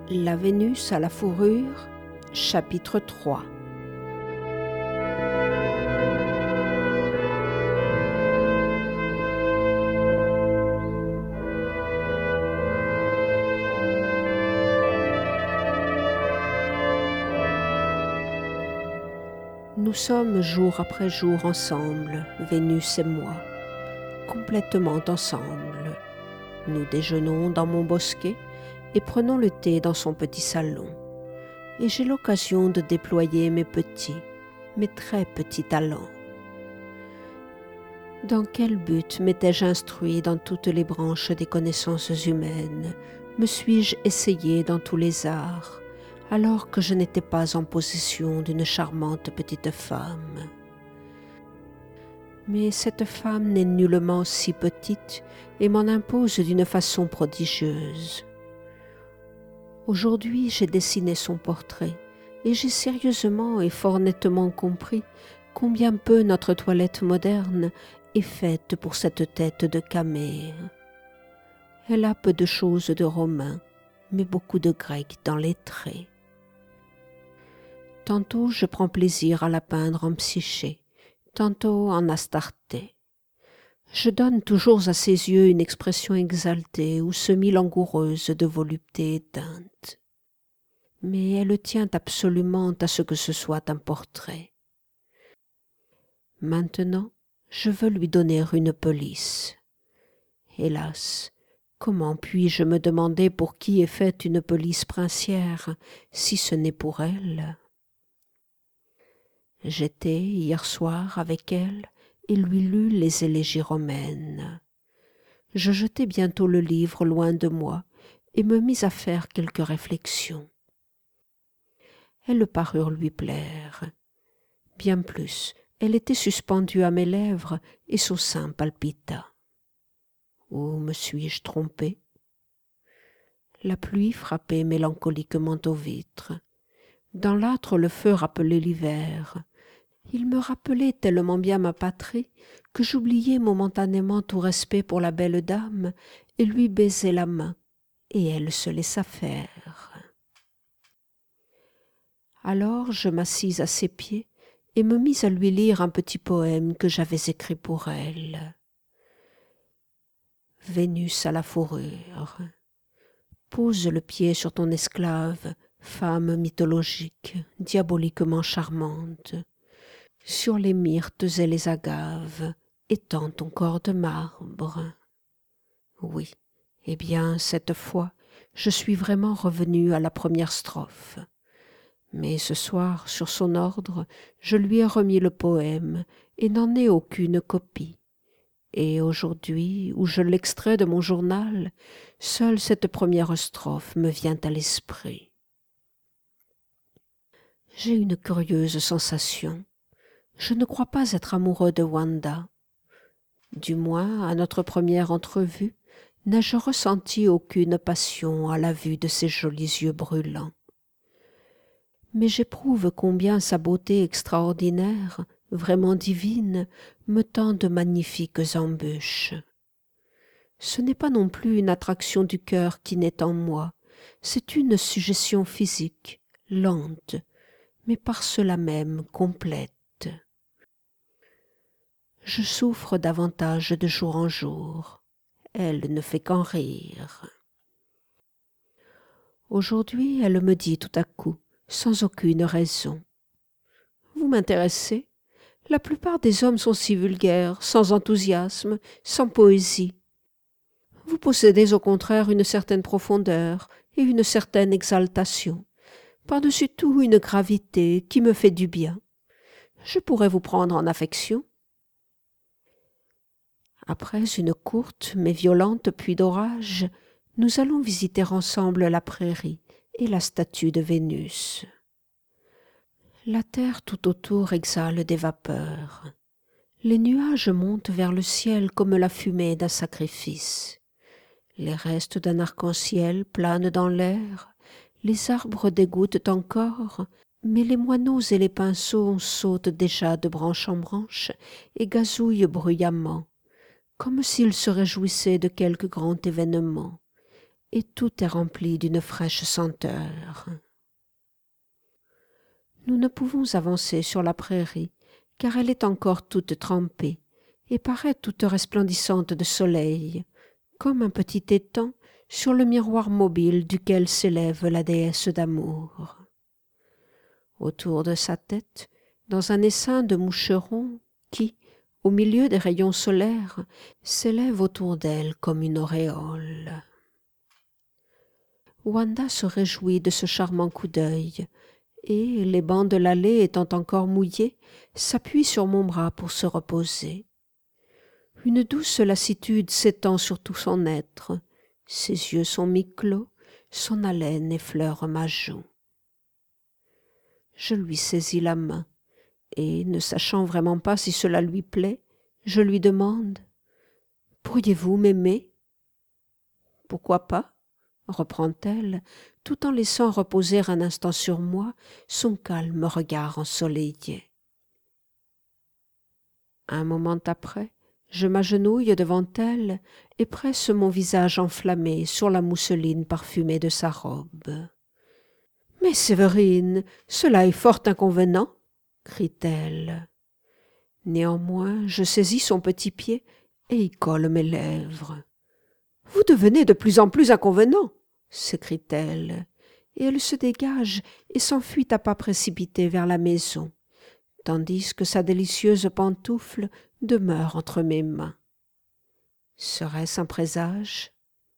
La Vénus à la fourrure, chapitre 3. Nous sommes jour après jour ensemble, Vénus et moi, complètement ensemble. Nous déjeunons dans mon bosquet et prenons le thé dans son petit salon. Et j'ai l'occasion de déployer mes très petits talents. Dans quel but m'étais-je instruit dans toutes les branches des connaissances humaines? Me suis-je essayé dans tous les arts, alors que je n'étais pas en possession d'une charmante petite femme? Mais cette femme n'est nullement si petite et m'en impose d'une façon prodigieuse. Aujourd'hui, j'ai dessiné son portrait et j'ai sérieusement et fort nettement compris combien peu notre toilette moderne est faite pour cette tête de camée. Elle a peu de choses de romain, mais beaucoup de grec dans les traits. Tantôt je prends plaisir à la peindre en Psyché, tantôt en Astarté. Je donne toujours à ses yeux une expression exaltée ou semi-langoureuse de volupté éteinte. Mais elle tient absolument à ce que ce soit un portrait. Maintenant, je veux lui donner une police. Hélas, comment puis-je me demander pour qui est faite une police princière, si ce n'est pour elle? J'étais hier soir avec elle et lui lus les élégies romaines. Je jetai bientôt le livre loin de moi et me mis à faire quelques réflexions. Elles parurent lui plaire. Bien plus, elle était suspendue à mes lèvres et son sein palpita. Ou me suis-je trompé? La pluie frappait mélancoliquement aux vitres. Dans l'âtre, le feu rappelait l'hiver. Il me rappelait tellement bien ma patrie que j'oubliai momentanément tout respect pour la belle dame et lui baisai la main, et elle se laissa faire. Alors je m'assis à ses pieds et me mis à lui lire un petit poème que j'avais écrit pour elle. Vénus à la fourrure. Pose le pied sur ton esclave, femme mythologique, diaboliquement charmante. Sur les myrtes et les agaves, étends ton corps de marbre. Oui, eh bien, cette fois, je suis vraiment revenu à la première strophe. Mais ce soir, sur son ordre, je lui ai remis le poème et n'en ai aucune copie. Et aujourd'hui, où je l'extrais de mon journal, seule cette première strophe me vient à l'esprit. J'ai une curieuse sensation. Je ne crois pas être amoureux de Wanda. Du moins, à notre première entrevue, n'ai-je ressenti aucune passion à la vue de ses jolis yeux brûlants. Mais j'éprouve combien sa beauté extraordinaire, vraiment divine, me tend de magnifiques embûches. Ce n'est pas non plus une attraction du cœur qui naît en moi, c'est une suggestion physique, lente, mais par cela même complète. Je souffre davantage de jour en jour. Elle ne fait qu'en rire. Aujourd'hui, elle me dit tout à coup, sans aucune raison: « Vous m'intéressez. La plupart des hommes sont si vulgaires, sans enthousiasme, sans poésie. Vous possédez au contraire une certaine profondeur et une certaine exaltation. Par-dessus tout, une gravité qui me fait du bien. Je pourrais vous prendre en affection. » Après une courte mais violente pluie d'orage, nous allons visiter ensemble la prairie et la statue de Vénus. La terre tout autour exhale des vapeurs. Les nuages montent vers le ciel comme la fumée d'un sacrifice. Les restes d'un arc-en-ciel planent dans l'air, les arbres dégoûtent encore, mais les moineaux et les pinceaux sautent déjà de branche en branche et gazouillent bruyamment, comme s'ils se réjouissaient de quelque grand événement, et tout est rempli d'une fraîche senteur. Nous ne pouvons avancer sur la prairie, car elle est encore toute trempée et paraît toute resplendissante de soleil, comme un petit étang sur le miroir mobile duquel s'élève la déesse d'amour. Autour de sa tête, dans un essaim de moucherons qui, au milieu des rayons solaires, s'élève autour d'elle comme une auréole. Wanda se réjouit de ce charmant coup d'œil, et, les bancs de l'allée étant encore mouillés, s'appuie sur mon bras pour se reposer. Une douce lassitude s'étend sur tout son être, ses yeux sont mi-clos, son haleine effleure ma joue. Je lui saisis la main, et, ne sachant vraiment pas si cela lui plaît, je lui demande « Pourriez-vous m'aimer ?»« Pourquoi pas ?» reprend-elle, tout en laissant reposer un instant sur moi son calme regard ensoleillé. Un moment après, je m'agenouille devant elle et presse mon visage enflammé sur la mousseline parfumée de sa robe. « Mais Séverine, cela est fort inconvenant !» crie-t-elle. Néanmoins, je saisis son petit pied et y colle mes lèvres. « Vous devenez de plus en plus inconvenant !» s'écrie-t-elle, et elle se dégage et s'enfuit à pas précipités vers la maison, tandis que sa délicieuse pantoufle demeure entre mes mains. Serait-ce un présage?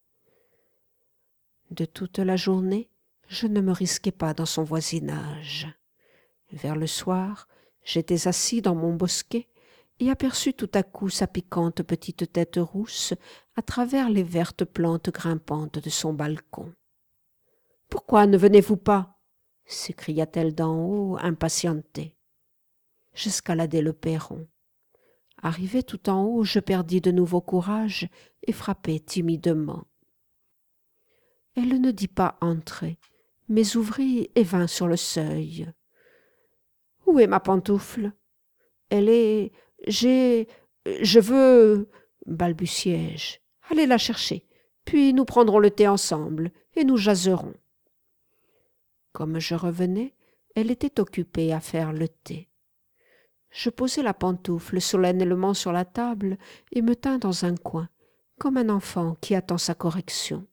De toute la journée, je ne me risquais pas dans son voisinage. Vers le soir, j'étais assis dans mon bosquet et aperçus tout à coup sa piquante petite tête rousse à travers les vertes plantes grimpantes de son balcon. « Pourquoi ne venez-vous pas ?» s'écria-t-elle d'en haut, impatientée. J'escaladai le perron. Arrivé tout en haut, je perdis de nouveau courage et frappai timidement. Elle ne dit pas entrer, mais ouvrit et vint sur le seuil. « Où est ma pantoufle ? Elle est... Je veux... » balbutiai-je. « Allez la chercher, puis nous prendrons le thé ensemble et nous jaserons. » Comme je revenais, elle était occupée à faire le thé. Je posai la pantoufle solennellement sur la table et me tins dans un coin, comme un enfant qui attend sa correction.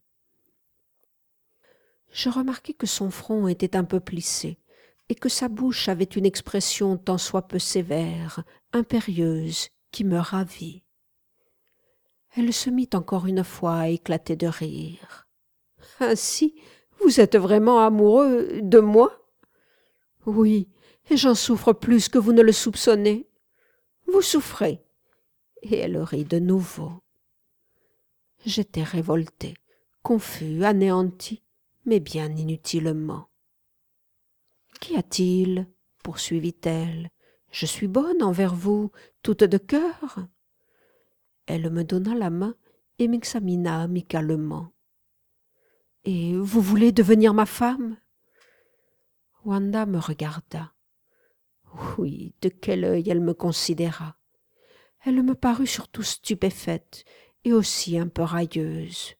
Je remarquai que son front était un peu plissé et que sa bouche avait une expression tant soit peu sévère, impérieuse, qui me ravit. Elle se mit encore une fois à éclater de rire. « Ainsi, vous êtes vraiment amoureux de moi ? » ?»« Oui, et j'en souffre plus que vous ne le soupçonnez. » »« Vous souffrez ?» Et elle rit de nouveau. J'étais révolté, confus, anéanti, mais bien inutilement. « Qu'y a-t-il ?» poursuivit-elle. « Je suis bonne envers vous, toute de cœur. » Elle me donna la main et m'examina amicalement. « Et vous voulez devenir ma femme ?» Wanda me regarda. Oui, de quel œil elle me considéra. Elle me parut surtout stupéfaite et aussi un peu railleuse.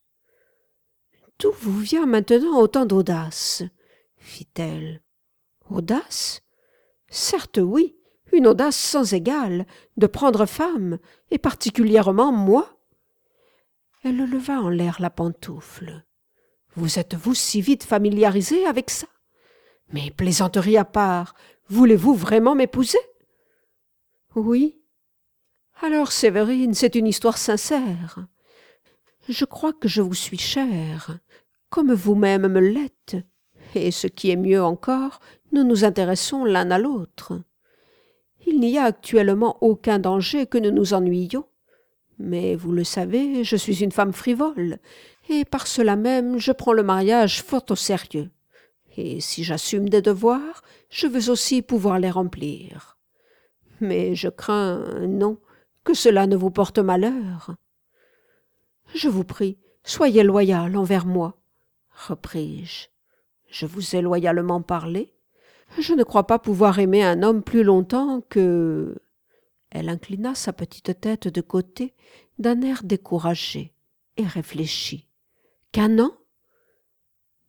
« D'où vous vient maintenant autant d'audace ?» fit-elle. « Audace ? Certes oui, une audace sans égale, de prendre femme, et particulièrement moi. » Elle leva en l'air la pantoufle. « Vous êtes-vous si vite familiarisé avec ça ? Mais plaisanterie à part, voulez-vous vraiment m'épouser ? » ?»« Oui. »« Alors, Séverine, c'est une histoire sincère. Je crois que je vous suis chère, comme vous-même me l'êtes, et ce qui est mieux encore, nous nous intéressons l'un à l'autre. Il n'y a actuellement aucun danger que nous nous ennuyions. Mais vous le savez, je suis une femme frivole, et par cela même je prends le mariage fort au sérieux. Et si j'assume des devoirs, je veux aussi pouvoir les remplir. Mais je crains, non, que cela ne vous porte malheur. Je vous prie, soyez loyal envers moi, repris-je. Je vous ai loyalement parlé. Je ne crois pas pouvoir aimer un homme plus longtemps que... » Elle inclina sa petite tête de côté d'un air découragé et réfléchit. « Qu'un an ?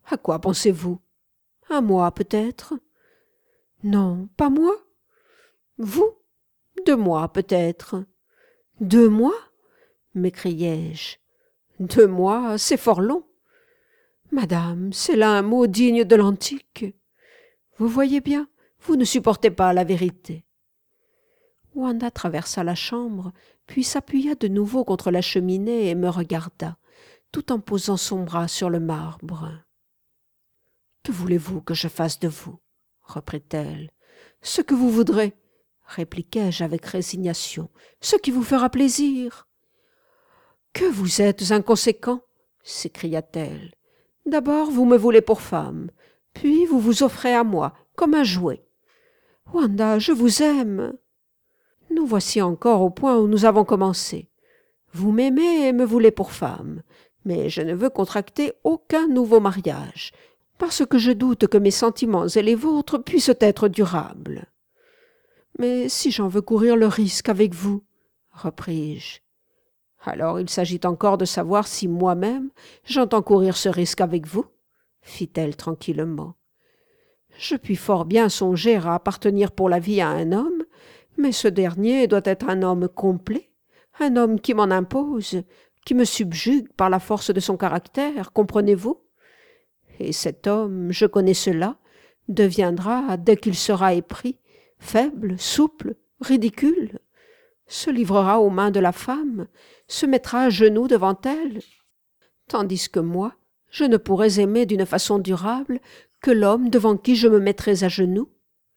À quoi pensez-vous? À moi, peut-être? Non, pas moi. Vous? De moi, peut-être. De moi? M'écriai-je. De moi, c'est fort long. Madame, c'est là un mot digne de l'antique. Vous voyez bien, vous ne supportez pas la vérité. Wanda traversa la chambre, puis s'appuya de nouveau contre la cheminée et me regarda, tout en posant son bras sur le marbre. « Que voulez-vous que je fasse de vous ?» reprit-elle. « Ce que vous voudrez, » répliquai-je avec résignation, « ce qui vous fera plaisir. »« Que vous êtes inconséquent !» s'écria-t-elle. « D'abord vous me voulez pour femme, puis vous vous offrez à moi, comme un jouet. Wanda, je vous aime. Nous voici encore au point où nous avons commencé. Vous m'aimez et me voulez pour femme, mais je ne veux contracter aucun nouveau mariage, parce que je doute que mes sentiments et les vôtres puissent être durables. Mais si j'en veux courir le risque avec vous, repris-je. Alors il s'agit encore de savoir si moi-même j'entends courir ce risque avec vous, fit-elle tranquillement. Je puis fort bien songer à appartenir pour la vie à un homme, mais ce dernier doit être un homme complet, un homme qui m'en impose, qui me subjugue par la force de son caractère, comprenez-vous? Et cet homme, je connais cela, deviendra, dès qu'il sera épris, faible, souple, ridicule, se livrera aux mains de la femme, se mettra à genoux devant elle, tandis que moi, je ne pourrais aimer d'une façon durable que l'homme devant qui je me mettrais à genoux.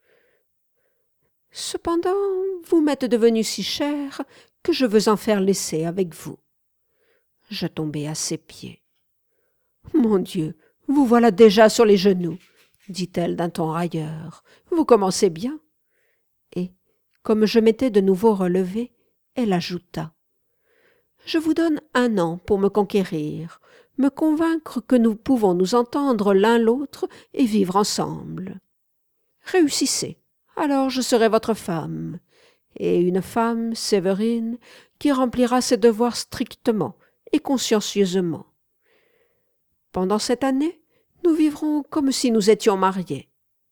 Cependant, vous m'êtes devenu si cher que je veux en faire l'essai avec vous. Je tombai à ses pieds. « Mon Dieu, vous voilà déjà sur les genoux, » dit-elle d'un ton railleur. « Vous commencez bien. » Et, comme je m'étais de nouveau relevé, elle ajouta. « Je vous donne 1 an pour me conquérir, me convaincre que nous pouvons nous entendre l'un l'autre et vivre ensemble. Réussissez, alors je serai votre femme, et une femme, Séverine, qui remplira ses devoirs strictement et consciencieusement. Pendant cette année, nous vivrons comme si nous étions mariés. »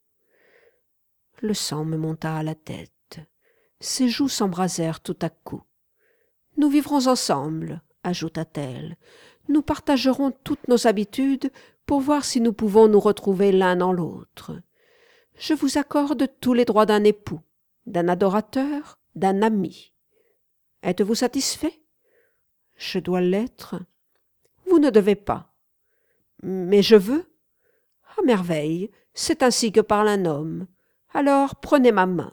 Le sang me monta à la tête. Ses joues s'embrasèrent tout à coup. « Nous vivrons ensemble, » ajouta-t-elle. « Nous partagerons toutes nos habitudes pour voir si nous pouvons nous retrouver l'un dans l'autre. Je vous accorde tous les droits d'un époux, d'un adorateur, d'un ami. Êtes-vous satisfait? Je dois l'être. Vous ne devez pas. Mais je veux. À merveille, c'est ainsi que parle un homme. Alors prenez ma main. »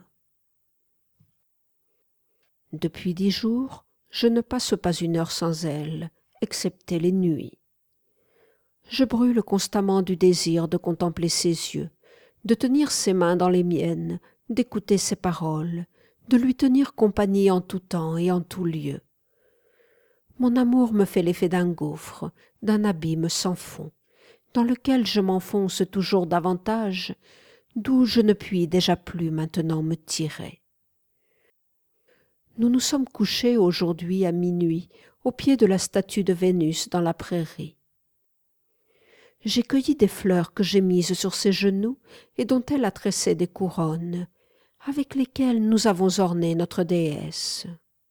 Depuis 10 jours, je ne passe pas une heure sans elle, excepté les nuits. Je brûle constamment du désir de contempler ses yeux, de tenir ses mains dans les miennes, d'écouter ses paroles, de lui tenir compagnie en tout temps et en tout lieu. Mon amour me fait l'effet d'un gouffre, d'un abîme sans fond, dans lequel je m'enfonce toujours davantage, d'où je ne puis déjà plus maintenant me tirer. Nous nous sommes couchés aujourd'hui à minuit, au pied de la statue de Vénus dans la prairie. J'ai cueilli des fleurs que j'ai mises sur ses genoux et dont elle a tressé des couronnes, avec lesquelles nous avons orné notre déesse.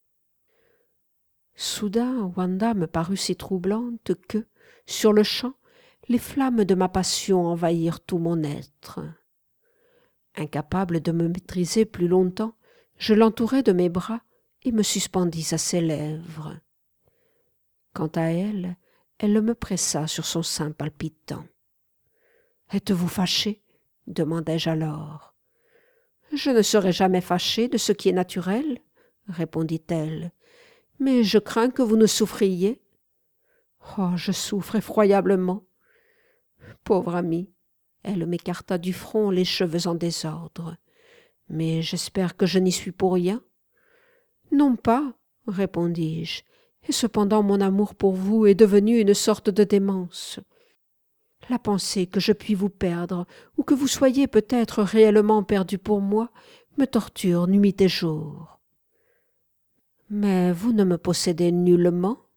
Soudain, Wanda me parut si troublante que, sur-le-champ, les flammes de ma passion envahirent tout mon être. Incapable de me maîtriser plus longtemps, je l'entourai de mes bras et me suspendis à ses lèvres. Quant à elle, elle me pressa sur son sein palpitant. « Êtes-vous fâché ?» demandai-je alors. « Je ne serai jamais fâchée de ce qui est naturel, » répondit-elle, « mais je crains que vous ne souffriez. »« Oh, je souffre effroyablement. » Pauvre amie, elle m'écarta du front les cheveux en désordre. « Mais j'espère que je n'y suis pour rien. »« Non pas, » répondis-je, « et cependant mon amour pour vous est devenu une sorte de démence. La pensée que je puis vous perdre, ou que vous soyez peut-être réellement perdu pour moi, me torture nuit et jour. »« Mais vous ne me possédez nullement, »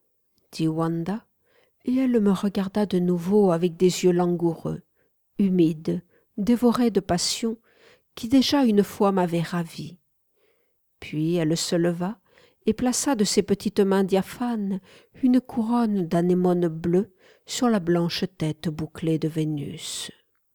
dit Wanda. et elle me regarda de nouveau avec des yeux langoureux, humides, dévorés de passion qui déjà une fois m'avait ravie. Puis elle se leva et plaça de ses petites mains diaphanes une couronne d'anémone bleue sur la blanche tête bouclée de Vénus.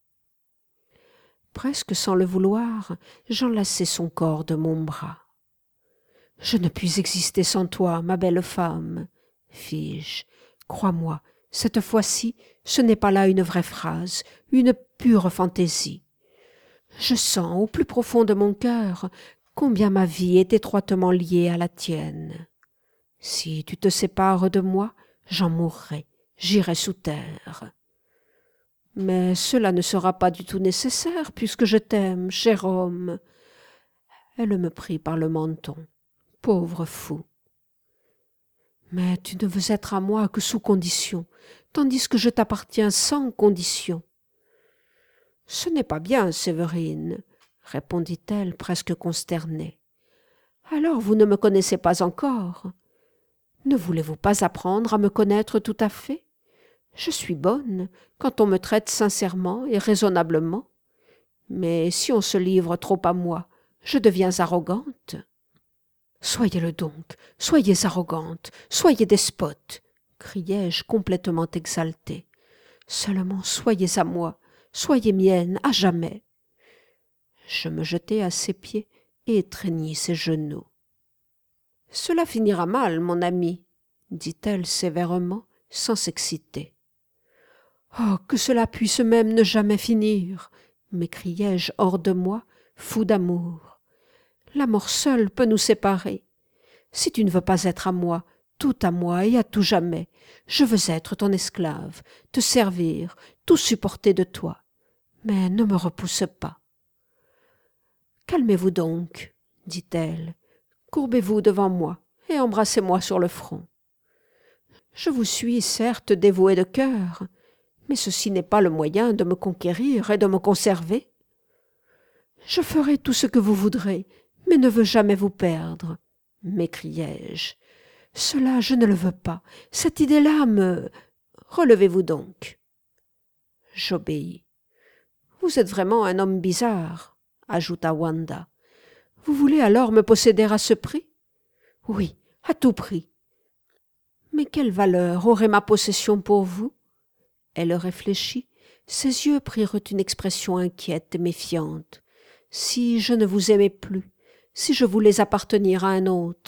Presque sans le vouloir, j'enlaçai son corps de mon bras. « Je ne puis exister sans toi, ma belle femme, » fis-je. « Crois-moi, cette fois-ci, ce n'est pas là une vraie phrase, une pure fantaisie. Je sens au plus profond de mon cœur combien ma vie est étroitement liée à la tienne. Si tu te sépares de moi, j'en mourrai, j'irai sous terre. Mais cela ne sera pas du tout nécessaire, puisque je t'aime, cher homme. » Elle me prit par le menton. Pauvre fou. « Mais tu ne veux être à moi que sous condition, tandis que je t'appartiens sans condition. »« Ce n'est pas bien, Séverine, » répondit-elle presque consternée. « Alors vous ne me connaissez pas encore. Ne voulez-vous pas apprendre à me connaître tout à fait? Je suis bonne quand on me traite sincèrement et raisonnablement. Mais si on se livre trop à moi, je deviens arrogante. » « Soyez-le donc, soyez arrogante, soyez despote, » criai-je complètement exaltée. « Seulement soyez à moi, soyez mienne à jamais. » Je me jetai à ses pieds et étreignis ses genoux. « Cela finira mal, mon ami, » dit-elle sévèrement, sans s'exciter. « Oh, que cela puisse même ne jamais finir !» m'écriai-je hors de moi, fou d'amour. « La mort seule peut nous séparer. Si tu ne veux pas être à moi, tout à moi et à tout jamais, je veux être ton esclave, te servir, tout supporter de toi. Mais ne me repousse pas. »« Calmez-vous donc, » dit-elle. « Courbez-vous devant moi et embrassez-moi sur le front. Je vous suis certes dévoué de cœur, mais ceci n'est pas le moyen de me conquérir et de me conserver. Je ferai tout ce que vous voudrez, mais ne veux jamais vous perdre, » m'écriai-je. « Cela, je ne le veux pas. Cette idée-là me... Relevez-vous donc. » J'obéis. « Vous êtes vraiment un homme bizarre, » ajouta Wanda. « Vous voulez alors me posséder à ce prix? »« Oui, à tout prix. »« Mais quelle valeur aurait ma possession pour vous ?» Elle réfléchit. Ses yeux prirent une expression inquiète et méfiante. « Si je ne vous aimais plus, si je voulais appartenir à un autre. »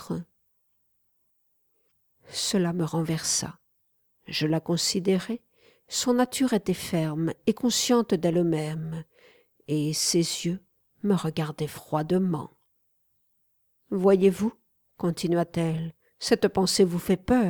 Cela me renversa. Je la considérai. Son nature était ferme et consciente d'elle-même, et ses yeux me regardaient froidement. « Voyez-vous, » continua-t-elle, « cette pensée vous fait peur. »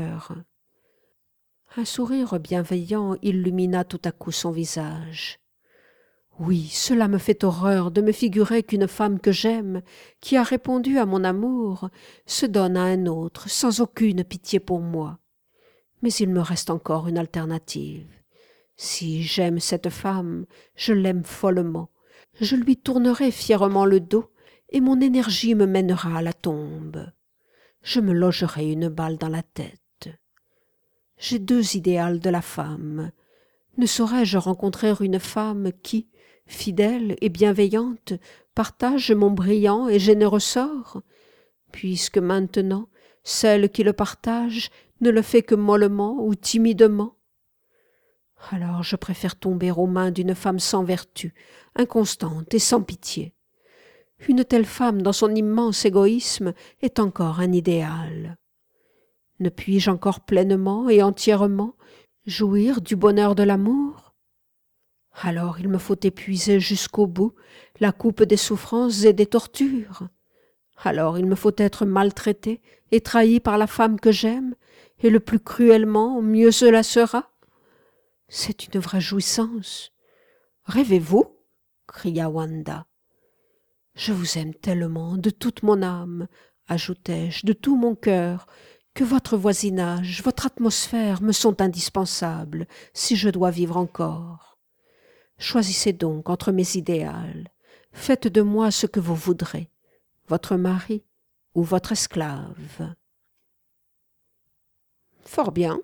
Un sourire bienveillant illumina tout à coup son visage. « Oui, cela me fait horreur de me figurer qu'une femme que j'aime, qui a répondu à mon amour, se donne à un autre sans aucune pitié pour moi. Mais il me reste encore une alternative. Si j'aime cette femme, je l'aime follement. Je lui tournerai fièrement le dos et mon énergie me mènera à la tombe. Je me logerai une balle dans la tête. J'ai deux idéals de la femme. Ne saurais-je rencontrer une femme qui, fidèle et bienveillante, partage mon brillant et généreux sort, puisque maintenant, celle qui le partage ne le fait que mollement ou timidement? Alors je préfère tomber aux mains d'une femme sans vertu, inconstante et sans pitié. Une telle femme, dans son immense égoïsme, est encore un idéal. Ne puis-je encore pleinement et entièrement jouir du bonheur de l'amour? Alors il me faut épuiser jusqu'au bout la coupe des souffrances et des tortures. Alors il me faut être maltraité et trahi par la femme que j'aime, et le plus cruellement, mieux cela sera. C'est une vraie jouissance. Rêvez-vous? Cria Wanda. Je vous aime tellement, de toute mon âme, ajoutai-je, de tout mon cœur, que votre voisinage, votre atmosphère me sont indispensables, si je dois vivre encore. Choisissez donc entre mes idéals. Faites de moi ce que vous voudrez, votre mari ou votre esclave. Fort bien,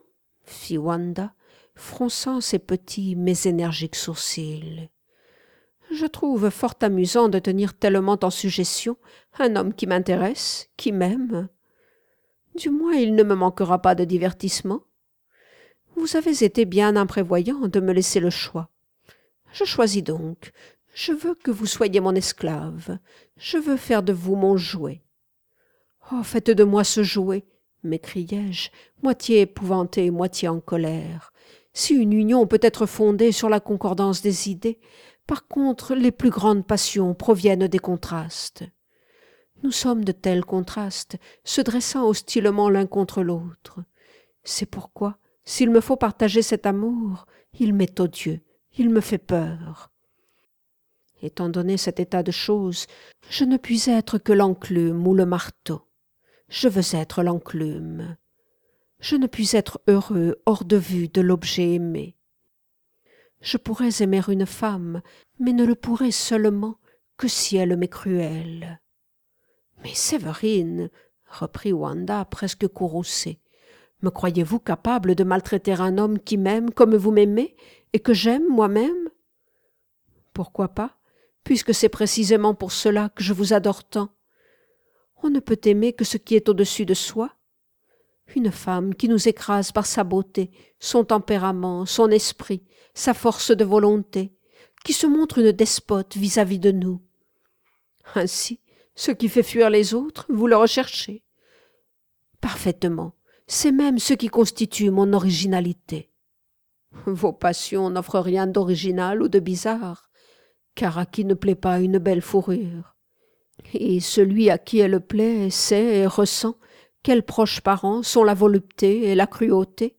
fit Wanda, fronçant ses petits mais énergiques sourcils. Je trouve fort amusant de tenir tellement en suggestion un homme qui m'intéresse, qui m'aime. Du moins, il ne me manquera pas de divertissement. Vous avez été bien imprévoyant de me laisser le choix. Je choisis donc. Je veux que vous soyez mon esclave. Je veux faire de vous mon jouet. Oh, faites de moi ce jouet, m'écriai-je, moitié épouvanté, moitié en colère. Si une union peut être fondée sur la concordance des idées, par contre, les plus grandes passions proviennent des contrastes. Nous sommes de tels contrastes, se dressant hostilement l'un contre l'autre. C'est pourquoi, s'il me faut partager cet amour, il m'est odieux, il me fait peur. Étant donné cet état de choses, je ne puis être que l'enclume ou le marteau. Je veux être l'enclume. Je ne puis être heureux hors de vue de l'objet aimé. Je pourrais aimer une femme, mais ne le pourrais seulement que si elle m'est cruelle. « Mais Séverine, reprit Wanda presque courroucée, me croyez-vous capable de maltraiter un homme qui m'aime comme vous m'aimez et que j'aime moi-même ? Pourquoi pas, puisque c'est précisément pour cela que je vous adore tant. On ne peut aimer que ce qui est au-dessus de soi. Une femme qui nous écrase par sa beauté, son tempérament, son esprit, sa force de volonté, qui se montre une despote vis-à-vis de nous. Ainsi, ce qui fait fuir les autres, vous le recherchez. Parfaitement, c'est même ce qui constitue mon originalité. Vos passions n'offrent rien d'original ou de bizarre, car à qui ne plaît pas une belle fourrure? Et celui à qui elle plaît sait et ressent quels proches parents sont la volupté et la cruauté.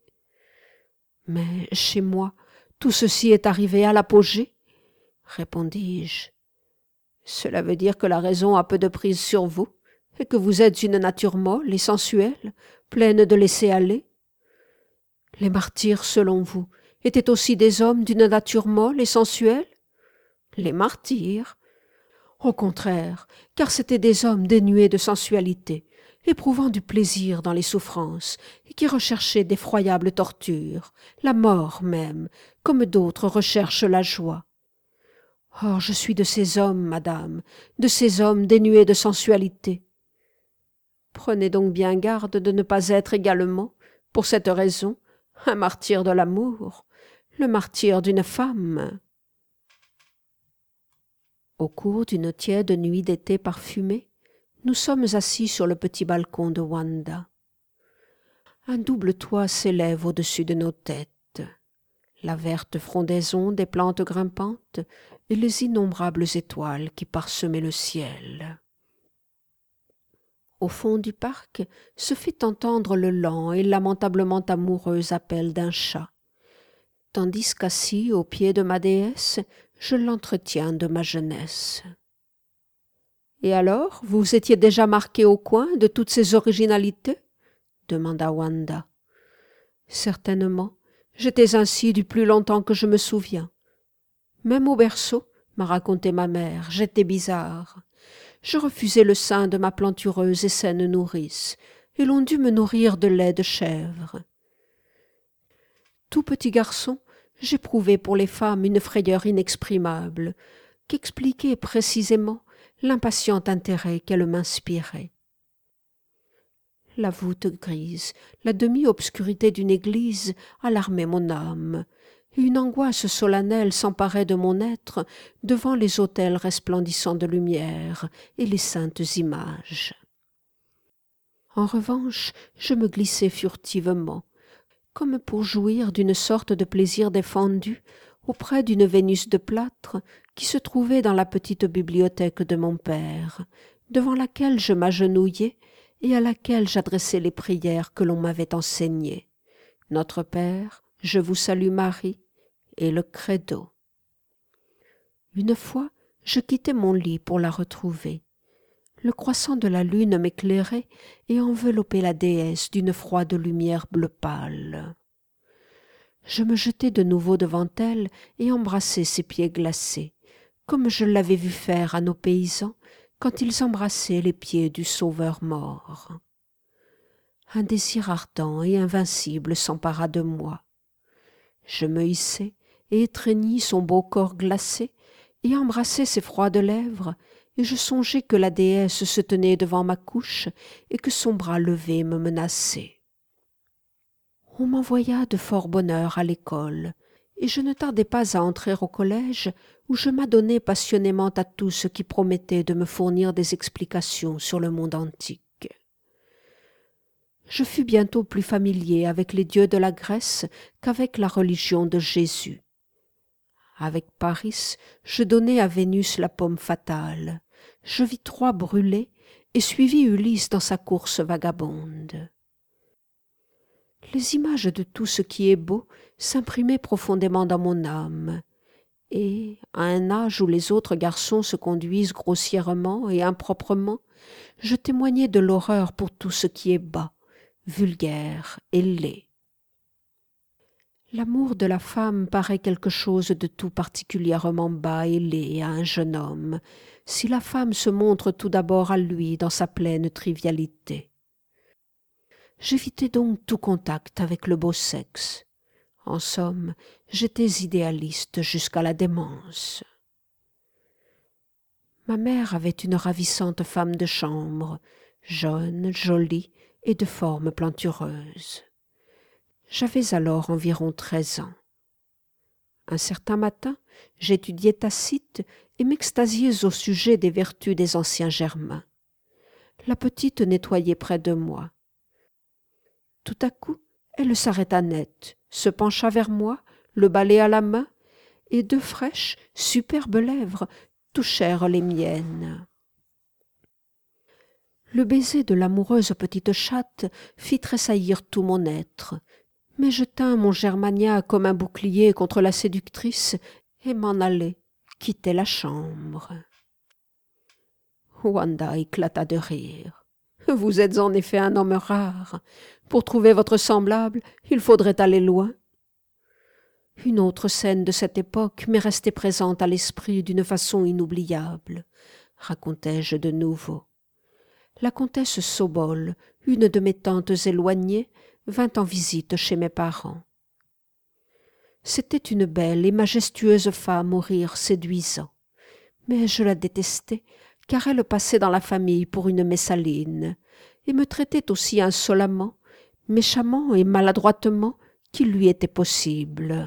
Mais chez moi, tout ceci est arrivé à l'apogée, répondis-je. Cela veut dire que la raison a peu de prise sur vous, et que vous êtes une nature molle et sensuelle, pleine de laisser-aller. Les martyrs, selon vous, étaient aussi des hommes d'une nature molle et sensuelle? Les martyrs? Au contraire, car c'étaient des hommes dénués de sensualité, éprouvant du plaisir dans les souffrances, et qui recherchaient d'effroyables tortures, la mort même, comme d'autres recherchent la joie. Or, je suis de ces hommes, madame, de ces hommes dénués de sensualité. Prenez donc bien garde de ne pas être également, pour cette raison, un martyr de l'amour, le martyr d'une femme. Au cours d'une tiède nuit d'été parfumée, nous sommes assis sur le petit balcon de Wanda. Un double toit s'élève au-dessus de nos têtes. La verte frondaison des plantes grimpantes et les innombrables étoiles qui parsemaient le ciel. Au fond du parc se fait entendre le lent et lamentablement amoureux appel d'un chat, tandis qu'assis au pied de ma déesse, je l'entretiens de ma jeunesse. « Et alors, vous étiez déjà marqué au coin de toutes ces originalités ?» demanda Wanda. « Certainement, j'étais ainsi du plus longtemps que je me souviens. Même au berceau, m'a raconté ma mère, j'étais bizarre. Je refusais le sein de ma plantureuse et saine nourrice, et l'on dut me nourrir de lait de chèvre. Tout petit garçon, j'éprouvais pour les femmes une frayeur inexprimable, qu'expliquait précisément l'impatient intérêt qu'elle m'inspirait. La voûte grise, la demi-obscurité d'une église alarmait mon âme, et une angoisse solennelle s'emparait de mon être devant les autels resplendissants de lumière et les saintes images. En revanche, je me glissais furtivement, comme pour jouir d'une sorte de plaisir défendu auprès d'une Vénus de plâtre qui se trouvait dans la petite bibliothèque de mon père, devant laquelle je m'agenouillais et à laquelle j'adressais les prières que l'on m'avait enseignées. Notre Père, je vous salue Marie, et le credo. Une fois, je quittai mon lit pour la retrouver. Le croissant de la lune m'éclairait et enveloppait la déesse d'une froide lumière bleu pâle. Je me jetai de nouveau devant elle et embrassai ses pieds glacés, comme je l'avais vu faire à nos paysans quand ils embrassaient les pieds du sauveur mort. Un désir ardent et invincible s'empara de moi. Je me hissai et étreignis son beau corps glacé et embrassai ses froides lèvres, et je songeai que la déesse se tenait devant ma couche et que son bras levé me menaçait. On m'envoya de fort bonne heure à l'école, et je ne tardai pas à entrer au collège, où je m'adonnai passionnément à tout ce qui promettait de me fournir des explications sur le monde antique. Je fus bientôt plus familier avec les dieux de la Grèce qu'avec la religion de Jésus. Avec Paris, je donnai à Vénus la pomme fatale. Je vis Troie brûler et suivis Ulysse dans sa course vagabonde. Les images de tout ce qui est beau s'imprimaient profondément dans mon âme, et, à un âge où les autres garçons se conduisent grossièrement et improprement, je témoignais de l'horreur pour tout ce qui est bas, vulgaire et laid. L'amour de la femme paraît quelque chose de tout particulièrement bas et laid à un jeune homme, si la femme se montre tout d'abord à lui dans sa pleine trivialité. J'évitais donc tout contact avec le beau sexe. En somme, j'étais idéaliste jusqu'à la démence. Ma mère avait une ravissante femme de chambre, jeune, jolie et de forme plantureuse. J'avais alors environ 13 ans. Un certain matin, j'étudiais Tacite et m'extasiais au sujet des vertus des anciens Germains. La petite nettoyait près de moi. Tout à coup, elle s'arrêta net, se pencha vers moi, le balai à la main, et deux fraîches, superbes lèvres touchèrent les miennes. Le baiser de l'amoureuse petite chatte fit tressaillir tout mon être, mais je tins mon Germania comme un bouclier contre la séductrice et m'en allai, quitter la chambre. Wanda éclata de rire. « Vous êtes en effet un homme rare. Pour trouver votre semblable, il faudrait aller loin. » Une autre scène de cette époque m'est restée présente à l'esprit d'une façon inoubliable, racontai-je de nouveau. La comtesse Sobol, une de mes tantes éloignées, vint en visite chez mes parents. C'était une belle et majestueuse femme au rire séduisant, mais je la détestais, car elle passait dans la famille pour une Messaline, et me traitait aussi insolemment, méchamment et maladroitement qu'il lui était possible.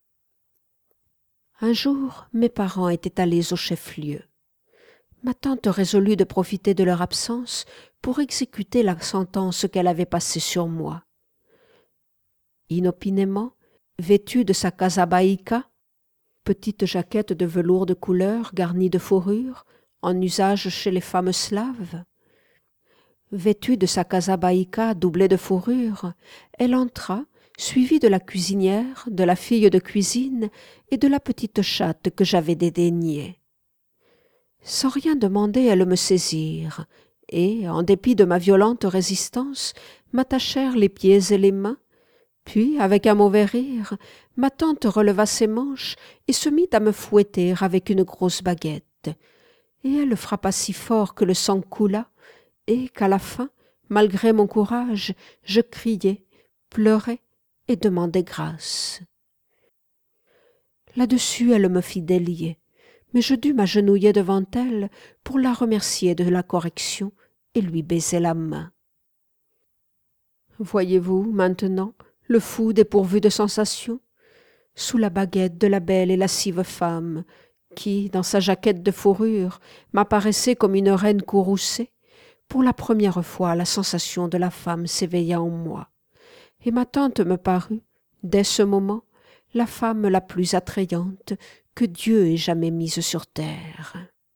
Un jour, mes parents étaient allés au chef-lieu. Ma tante résolut de profiter de leur absence pour exécuter la sentence qu'elle avait passée sur moi. Inopinément, vêtue de sa casabaïca, petite jaquette de velours de couleur garnie de fourrure, en usage chez les femmes slaves, vêtue de sa casabaïca doublée de fourrure, elle entra, suivie de la cuisinière, de la fille de cuisine et de la petite chatte que j'avais dédaignée. Sans rien demander, elles me saisirent, et, en dépit de ma violente résistance, m'attachèrent les pieds et les mains. Puis, avec un mauvais rire, ma tante releva ses manches et se mit à me fouetter avec une grosse baguette. Et elle frappa si fort que le sang coula, et qu'à la fin, malgré mon courage, je criai, pleurai et demandai grâce. Là-dessus, elle me fit délier, mais je dus m'agenouiller devant elle pour la remercier de la correction et lui baiser la main. Voyez-vous, maintenant, le fou dépourvu de sensations, sous la baguette de la belle et lascive femme, qui, dans sa jaquette de fourrure, m'apparaissait comme une reine courroucée, pour la première fois la sensation de la femme s'éveilla en moi, et ma tante me parut, dès ce moment, la femme la plus attrayante que Dieu ait jamais mise sur terre.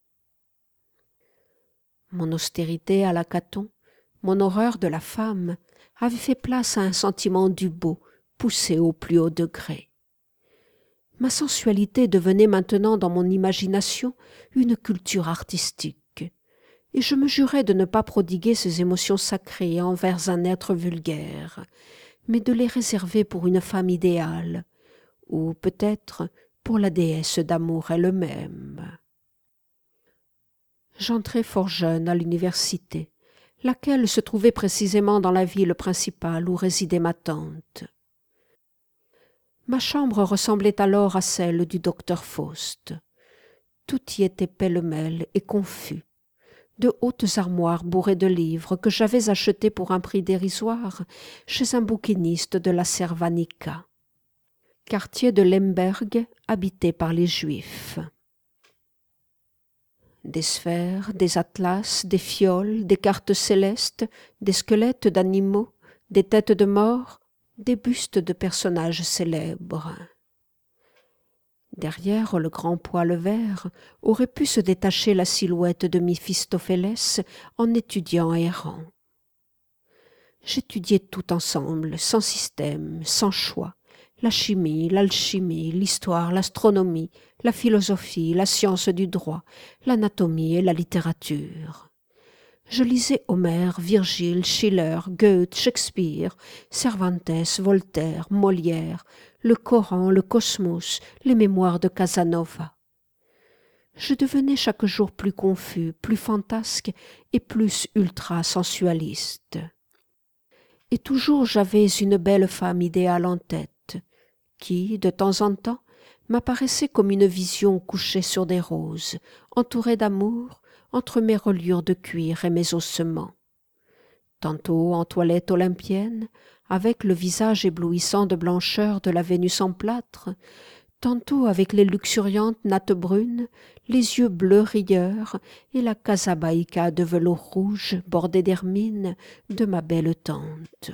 Mon austérité à la Caton, mon horreur de la femme, avait fait place à un sentiment du beau, poussé au plus haut degré. Ma sensualité devenait maintenant dans mon imagination une culture artistique, et je me jurais de ne pas prodiguer ces émotions sacrées envers un être vulgaire, mais de les réserver pour une femme idéale, ou peut-être pour la déesse d'amour elle-même. J'entrai fort jeune à l'université. laquelle se trouvait précisément dans la ville principale où résidait ma tante. Ma chambre ressemblait alors à celle du docteur Faust. Tout y était pêle-mêle et confus. De hautes armoires bourrées de livres que j'avais achetés pour un prix dérisoire chez un bouquiniste de la Cervanica, quartier de Lemberg habité par les Juifs. Des sphères, des atlas, des fioles, des cartes célestes, des squelettes d'animaux, des têtes de mort, des bustes de personnages célèbres. Derrière le grand poêle vert aurait pu se détacher la silhouette de Méphistophélès en étudiant errant. J'étudiais tout ensemble, sans système, sans choix, la chimie, l'alchimie, l'histoire, l'astronomie, la philosophie, la science du droit, l'anatomie et la littérature. Je lisais Homère, Virgile, Schiller, Goethe, Shakespeare, Cervantes, Voltaire, Molière, le Coran, le Cosmos, les mémoires de Casanova. Je devenais chaque jour plus confus, plus fantasque et plus ultra-sensualiste. Et toujours j'avais une belle femme idéale en tête, qui, de temps en temps, m'apparaissait comme une vision couchée sur des roses, entourée d'amour, entre mes reliures de cuir et mes ossements. Tantôt en toilette olympienne, avec le visage éblouissant de blancheur de la Vénus en plâtre, tantôt avec les luxuriantes nattes brunes, les yeux bleus rieurs et la casabaïca de velours rouge bordée d'hermine de ma belle tante.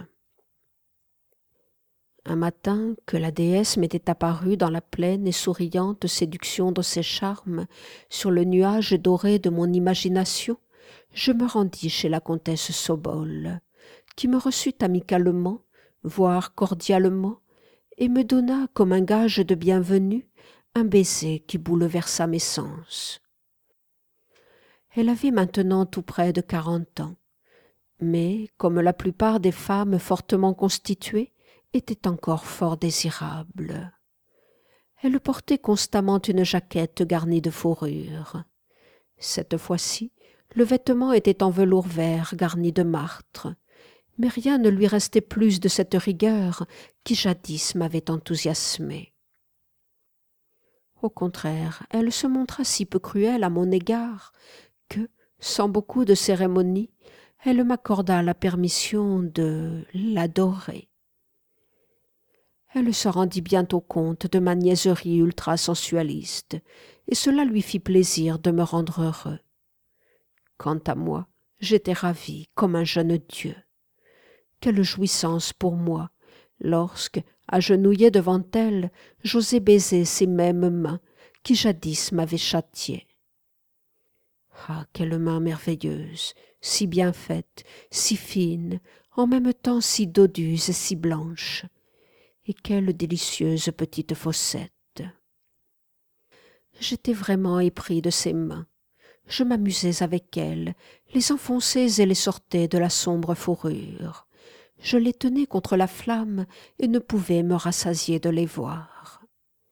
Un matin que la déesse m'était apparue dans la pleine et souriante séduction de ses charmes, sur le nuage doré de mon imagination, je me rendis chez la comtesse Sobol, qui me reçut amicalement, voire cordialement, et me donna comme un gage de bienvenue un baiser qui bouleversa mes sens. Elle avait maintenant tout près de 40 ans, mais, comme la plupart des femmes fortement constituées, était encore fort désirable. Elle portait constamment une jaquette garnie de fourrure. Cette fois-ci, le vêtement était en velours vert garni de martre, mais rien ne lui restait plus de cette rigueur qui jadis m'avait enthousiasmé. Au contraire, elle se montra si peu cruelle à mon égard que, sans beaucoup de cérémonie, elle m'accorda la permission de l'adorer. Elle se rendit bientôt compte de ma niaiserie ultra-sensualiste, et cela lui fit plaisir de me rendre heureux. Quant à moi, j'étais ravi comme un jeune dieu. Quelle jouissance pour moi, lorsque, agenouillé devant elle, j'osais baiser ces mêmes mains qui jadis m'avaient châtié. Ah, quelle main merveilleuse, si bien faite, si fine, en même temps si doduse et si blanche. Et quelle délicieuse petite fossette. J'étais vraiment épris de ses mains. Je m'amusais avec elles, les enfonçais et les sortais de la sombre fourrure. Je les tenais contre la flamme et ne pouvais me rassasier de les voir.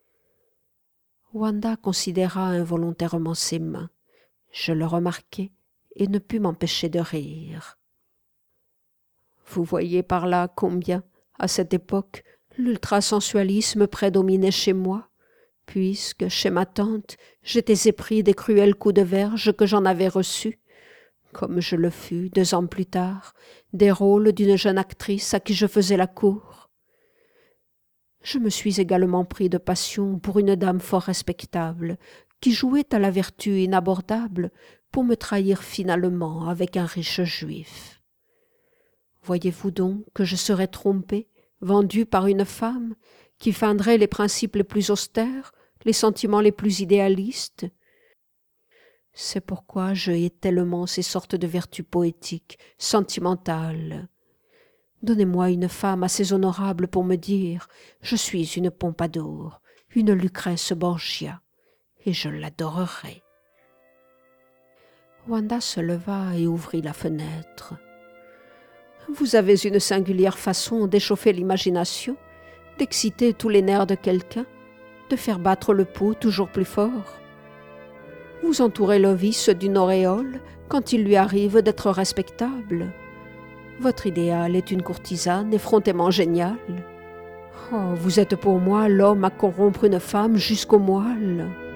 Wanda considéra involontairement ses mains. Je le remarquai et ne pus m'empêcher de rire. Vous voyez par là combien, à cette époque, l'ultrasensualisme prédominait chez moi, puisque, chez ma tante, j'étais épris des cruels coups de verge que j'en avais reçus, comme je le fus, 2 ans plus tard, des rôles d'une jeune actrice à qui je faisais la cour. Je me suis également pris de passion pour une dame fort respectable, qui jouait à la vertu inabordable pour me trahir finalement avec un riche juif. Voyez-vous donc que je serais trompé, vendu par une femme qui feindrait les principes les plus austères, les sentiments les plus idéalistes? C'est pourquoi je hais tellement ces sortes de vertus poétiques, sentimentales. Donnez-moi une femme assez honorable pour me dire « Je suis une Pompadour, une Lucrèce Borgia, et je l'adorerai. » Wanda se leva et ouvrit la fenêtre. « Vous avez une singulière façon d'échauffer l'imagination, d'exciter tous les nerfs de quelqu'un, de faire battre le pouls toujours plus fort. » Vous entourez le vice d'une auréole quand il lui arrive d'être respectable. Votre idéal est une courtisane effrontément géniale. Oh, vous êtes pour moi l'homme à corrompre une femme jusqu'au moelle.